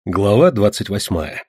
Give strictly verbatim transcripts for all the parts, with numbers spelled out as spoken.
Глава двадцать восьмая.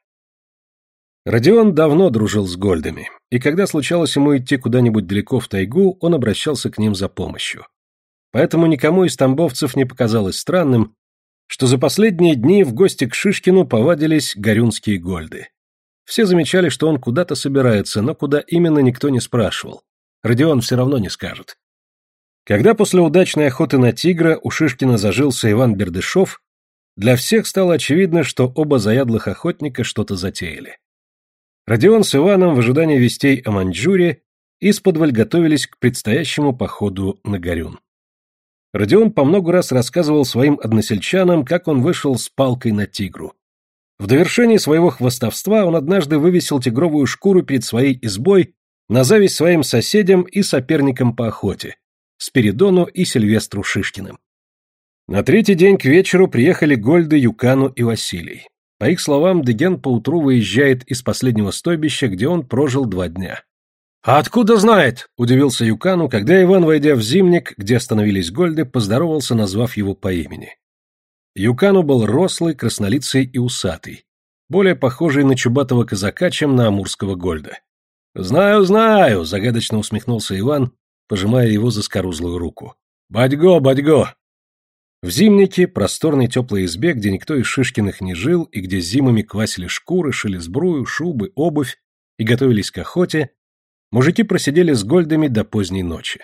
Родион давно дружил с Гольдами, и когда случалось ему идти куда-нибудь далеко в тайгу, он обращался к ним за помощью. Поэтому никому из тамбовцев не показалось странным, что за последние дни в гости к Шишкину повадились горюнские Гольды. Все замечали, что он куда-то собирается, но куда именно никто не спрашивал. Родион все равно не скажет. Когда после удачной охоты на тигра у Шишкина зажился Иван Бердышев, для всех стало очевидно, что оба заядлых охотника что-то затеяли. Родион с Иваном в ожидании вестей о Маньчжуре исподволь готовились к предстоящему походу на Горюн. Родион по много раз рассказывал своим односельчанам, как он вышел с палкой на тигру. В довершении своего хвастовства он однажды вывесил тигровую шкуру перед своей избой на зависть своим соседям и соперникам по охоте – Спиридону и Сильвестру Шишкиным. На третий день к вечеру приехали Гольды, Юкану и Василий. По их словам, Деген поутру выезжает из последнего стойбища, где он прожил два дня. «А откуда знает?» – удивился Юкану, когда Иван, войдя в зимник, где остановились Гольды, поздоровался, назвав его по имени. Юкану был рослый, краснолицый и усатый, более похожий на чубатого казака, чем на амурского Гольда. «Знаю, знаю!» – загадочно усмехнулся Иван, пожимая его заскорузлую руку. «Батьго, батьго!» В зимнике, просторной теплой избе, где никто из Шишкиных не жил, и где зимами квасили шкуры, шили сбрую, шубы, обувь и готовились к охоте, мужики просидели с Гольдами до поздней ночи.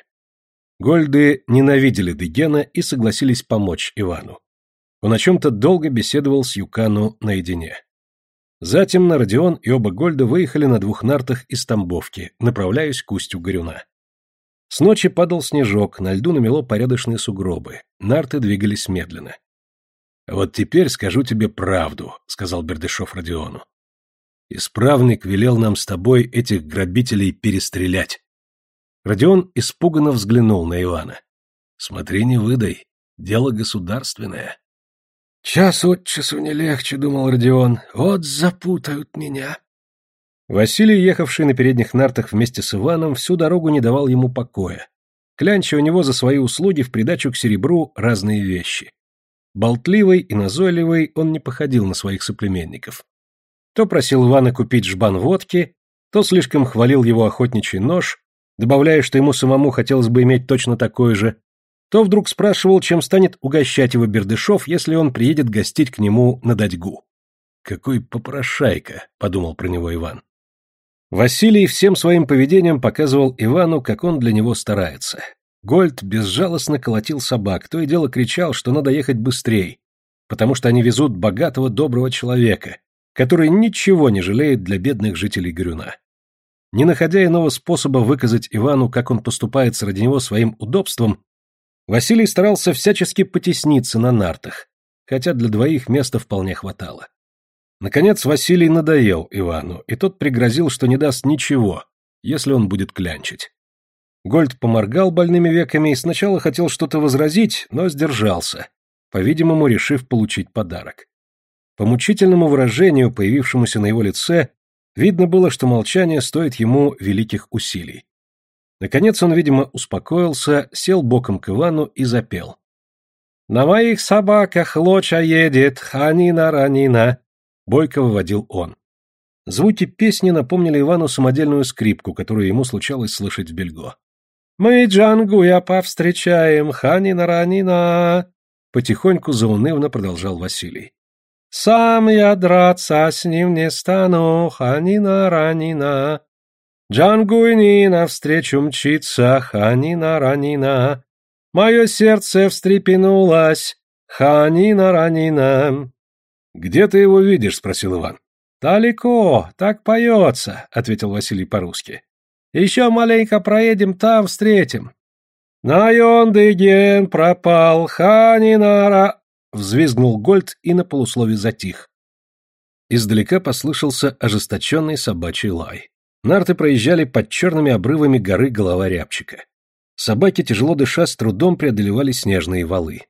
Гольды ненавидели Дегена и согласились помочь Ивану. Он о чем-то долго беседовал с Юкану наедине. Затем на Родион и оба Гольда выехали на двух нартах из Тамбовки, направляясь к устью Горюна. С ночи падал снежок, на льду намело порядочные сугробы, нарты двигались медленно. «Вот теперь скажу тебе правду», — сказал Бердышев Родиону. «Исправник велел нам с тобой этих грабителей перестрелять». Родион испуганно взглянул на Ивана. «Смотри, не выдай, дело государственное». «Час от часу не легче», — думал Родион, — «вот запутают меня». Василий, ехавший на передних нартах вместе с Иваном, всю дорогу не давал ему покоя, клянча у него за свои услуги в придачу к серебру разные вещи. Болтливый и назойливый, он не походил на своих соплеменников. То просил Ивана купить жбан водки, то слишком хвалил его охотничий нож, добавляя, что ему самому хотелось бы иметь точно такой же, то вдруг спрашивал, чем станет угощать его Бердышев, если он приедет гостить к нему на дадьгу. «Какой попрошайка», — подумал про него Иван. Василий всем своим поведением показывал Ивану, как он для него старается. Гольд безжалостно колотил собак, то и дело кричал, что надо ехать быстрей, потому что они везут богатого доброго человека, который ничего не жалеет для бедных жителей Горюна. Не находя иного способа выказать Ивану, как он поступает ради него своим удобством, Василий старался всячески потесниться на нартах, хотя для двоих места вполне хватало. Наконец Василий надоел Ивану, и тот пригрозил, что не даст ничего, если он будет клянчить. Гольд поморгал больными веками и сначала хотел что-то возразить, но сдержался, по-видимому, решив получить подарок. По мучительному выражению, появившемуся на его лице, видно было, что молчание стоит ему великих усилий. Наконец он, видимо, успокоился, сел боком к Ивану и запел. «На моих собаках лоча едет, ханина-ранина», бойко выводил он. Звуки песни напомнили Ивану самодельную скрипку, которую ему случалось слышать в Бельго. «Мы Джангуя повстречаем, ханина-ранина», потихоньку заунывно продолжал Василий. «Сам я драться с ним не стану, ханина-ранина. Джангуйни навстречу мчится, ханина-ранина. Мое сердце встрепенулось, ханина-ранина». «Где ты его видишь?» — спросил Иван. «Далеко, так поется», — ответил Василий по-русски. «Еще маленько проедем, там встретим». «Найон Деген пропал, ханинара», — взвизгнул Гольд и на полуслове затих. Издалека послышался ожесточенный собачий лай. Нарты проезжали под черными обрывами горы Голова Рябчика. Собаки, тяжело дыша, с трудом преодолевали снежные валы.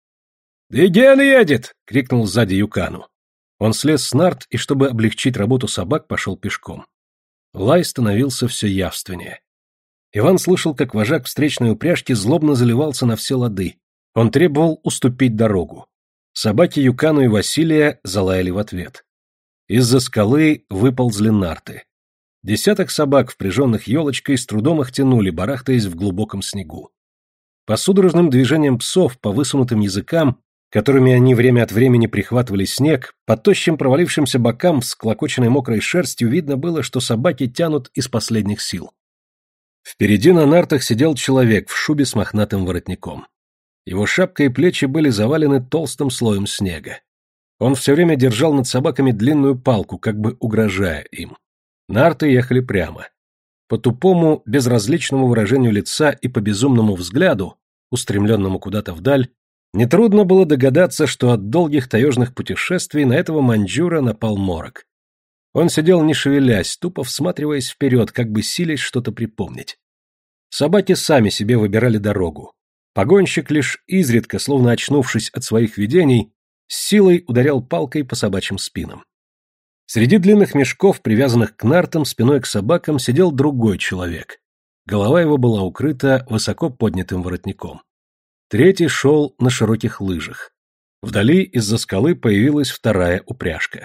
«Деген едет!» — крикнул сзади Юкану. Он слез с нарт и, чтобы облегчить работу собак, пошел пешком. Лай становился все явственнее. Иван слышал, как вожак встречной упряжки злобно заливался на все лады. Он требовал уступить дорогу. Собаки Юкану и Василия залаяли в ответ. Из-за скалы выползли нарты. Десяток собак, впряженных елочкой, с трудом их тянули, барахтаясь в глубоком снегу. По судорожным движениям псов, по высунутым языкам, которыми они время от времени прихватывали снег, по тощим провалившимся бокам, всклокоченной мокрой шерстью, видно было, что собаки тянут из последних сил. Впереди на нартах сидел человек в шубе с мохнатым воротником. Его шапка и плечи были завалены толстым слоем снега. Он все время держал над собаками длинную палку, как бы угрожая им. Нарты ехали прямо. По тупому, безразличному выражению лица и по безумному взгляду, устремленному куда-то вдаль, нетрудно было догадаться, что от долгих таежных путешествий на этого маньчжура напал морок. Он сидел не шевелясь, тупо всматриваясь вперед, как бы силясь что-то припомнить. Собаки сами себе выбирали дорогу. Погонщик лишь изредка, словно очнувшись от своих видений, с силой ударял палкой по собачьим спинам. Среди длинных мешков, привязанных к нартам, спиной к собакам, сидел другой человек. Голова его была укрыта высоко поднятым воротником. Третий шел на широких лыжах. Вдали из-за скалы появилась вторая упряжка.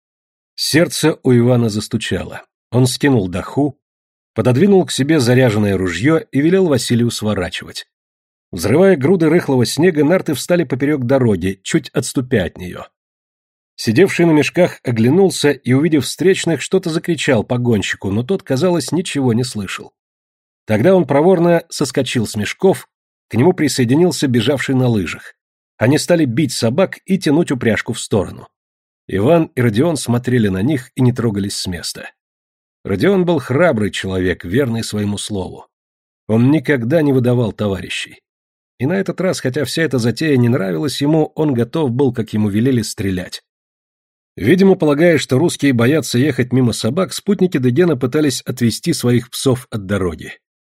Сердце у Ивана застучало. Он скинул даху, пододвинул к себе заряженное ружье и велел Василию сворачивать. Взрывая груды рыхлого снега, нарты встали поперек дороги, чуть отступя от нее. Сидевший на мешках оглянулся и, увидев встречных, что-то закричал погонщику, но тот, казалось, ничего не слышал. Тогда он проворно соскочил с мешков, к нему присоединился бежавший на лыжах. Они стали бить собак и тянуть упряжку в сторону. Иван и Родион смотрели на них и не трогались с места. Родион был храбрый человек, верный своему слову. Он никогда не выдавал товарищей. И на этот раз, хотя вся эта затея не нравилась ему, он готов был, как ему велели, стрелять. Видимо, полагая, что русские боятся ехать мимо собак, спутники Дегена пытались отвести своих псов от дороги.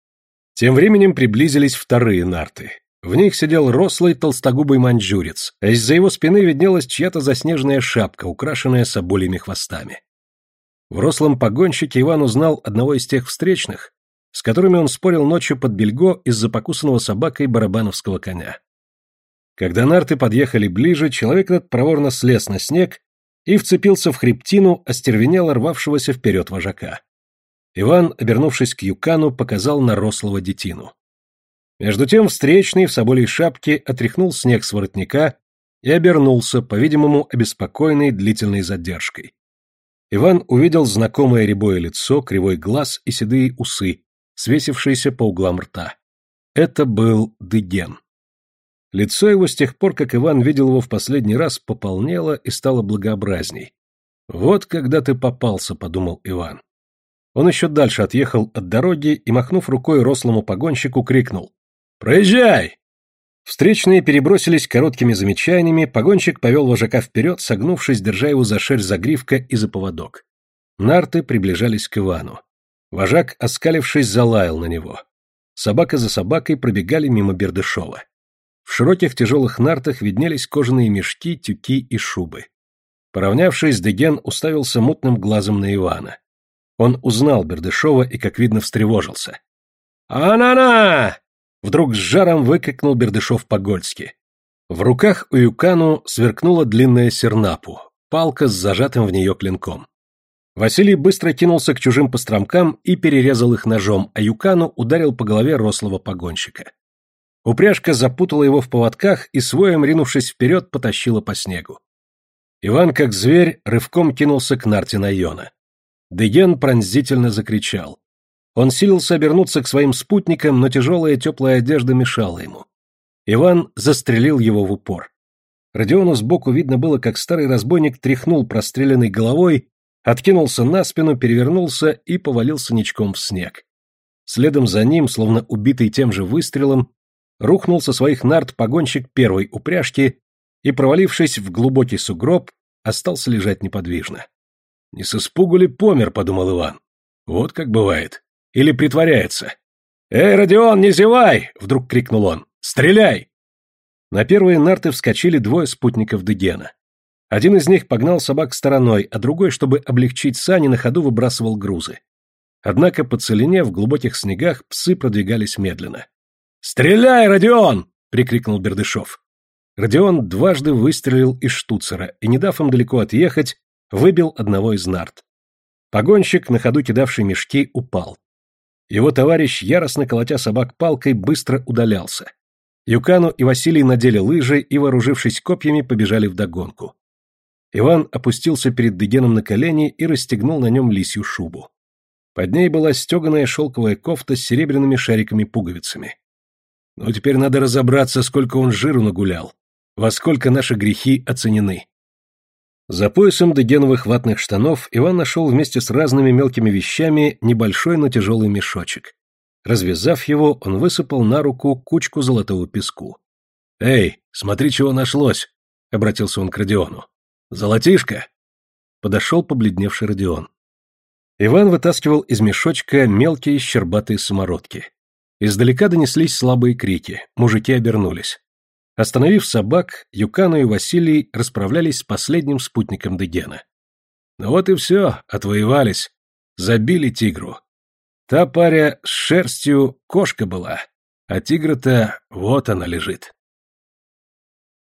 Тем временем приблизились вторые нарты. В них сидел рослый толстогубый маньчжурец, а из-за его спины виднелась чья-то заснеженная шапка, украшенная собольями хвостами. В рослом погонщике Иван узнал одного из тех встречных, с которыми он спорил ночью под Бельго из-за покусанного собакой барабановского коня. Когда нарты подъехали ближе, человек этот проворно слез на снег и вцепился в хребтину остервенело рвавшегося вперед вожака. Иван, обернувшись к Юкану, показал на рослого детину. Между тем встречный в соболей шапке отряхнул снег с воротника и обернулся, по-видимому, обеспокоенный длительной задержкой. Иван увидел знакомое рябое лицо, кривой глаз и седые усы, свесившиеся по углам рта. Это был Деген. Лицо его с тех пор, как Иван видел его в последний раз, пополнело и стало благообразней. «Вот когда ты попался», — подумал Иван. Он еще дальше отъехал от дороги и, махнув рукой рослому погонщику, крикнул: «Проезжай!» Встречные перебросились короткими замечаниями, погонщик повел вожака вперед, согнувшись, держа его за шерсть загривка и за поводок. Нарты приближались к Ивану. Вожак, оскалившись, залаял на него. Собака за собакой пробегали мимо Бердышева. В широких тяжелых нартах виднелись кожаные мешки, тюки и шубы. Поравнявшись, Деген уставился мутным глазом на Ивана. Он узнал Бердышева и, как видно, встревожился. «А-на-на!» — вдруг с жаром выкрикнул Бердышев по-гольски. В руках у Юкану сверкнула длинная сернапу, палка с зажатым в нее клинком. Василий быстро кинулся к чужим постромкам и перерезал их ножом, а Юкану ударил по голове рослого погонщика. Упряжка запутала его в поводках и, своем ринувшись вперед, потащила по снегу. Иван, как зверь, рывком кинулся к нарте Найона. Деген пронзительно закричал. Он силился обернуться к своим спутникам, но тяжелая теплая одежда мешала ему. Иван застрелил его в упор. Родиону сбоку видно было, как старый разбойник тряхнул простреленной головой, откинулся на спину, перевернулся и повалился ничком в снег. Следом за ним, словно убитый тем же выстрелом, рухнул со своих нарт погонщик первой упряжки и, провалившись в глубокий сугроб, остался лежать неподвижно. «Не с испугу ли помер?» — подумал Иван. «Вот как бывает. Или притворяется». «Эй, Родион, не зевай!» — вдруг крикнул он. «Стреляй!» На первые нарты вскочили двое спутников Дегена. Один из них погнал собак стороной, а другой, чтобы облегчить сани, на ходу выбрасывал грузы. Однако по целине в глубоких снегах псы продвигались медленно. «Стреляй, Родион!» — прикрикнул Бердышев. Родион дважды выстрелил из штуцера и, не дав им далеко отъехать, выбил одного из нарт. Погонщик, на ходу кидавший мешки, упал. Его товарищ, яростно колотя собак палкой, быстро удалялся. Юкану и Василий надели лыжи и, вооружившись копьями, побежали вдогонку. Иван опустился перед Дегеном на колени и расстегнул на нем лисью шубу. Под ней была стеганая шелковая кофта с серебряными шариками-пуговицами. Ну, теперь надо разобраться, сколько он жиру нагулял, во сколько наши грехи оценены. За поясом дегеновых ватных штанов Иван нашел вместе с разными мелкими вещами небольшой, но тяжелый мешочек. Развязав его, он высыпал на руку кучку золотого песку. «Эй, смотри, чего нашлось!» — обратился он к Родиону. «Золотишко!» Подошел побледневший Родион. Иван вытаскивал из мешочка мелкие щербатые самородки. Издалека донеслись слабые крики, мужики обернулись. Остановив собак, Юкану и Василий расправлялись с последним спутником Дегена. «Ну вот и все, отвоевались. Забили тигру. Та паря с шерстью кошка была, а тигра-то вот она лежит».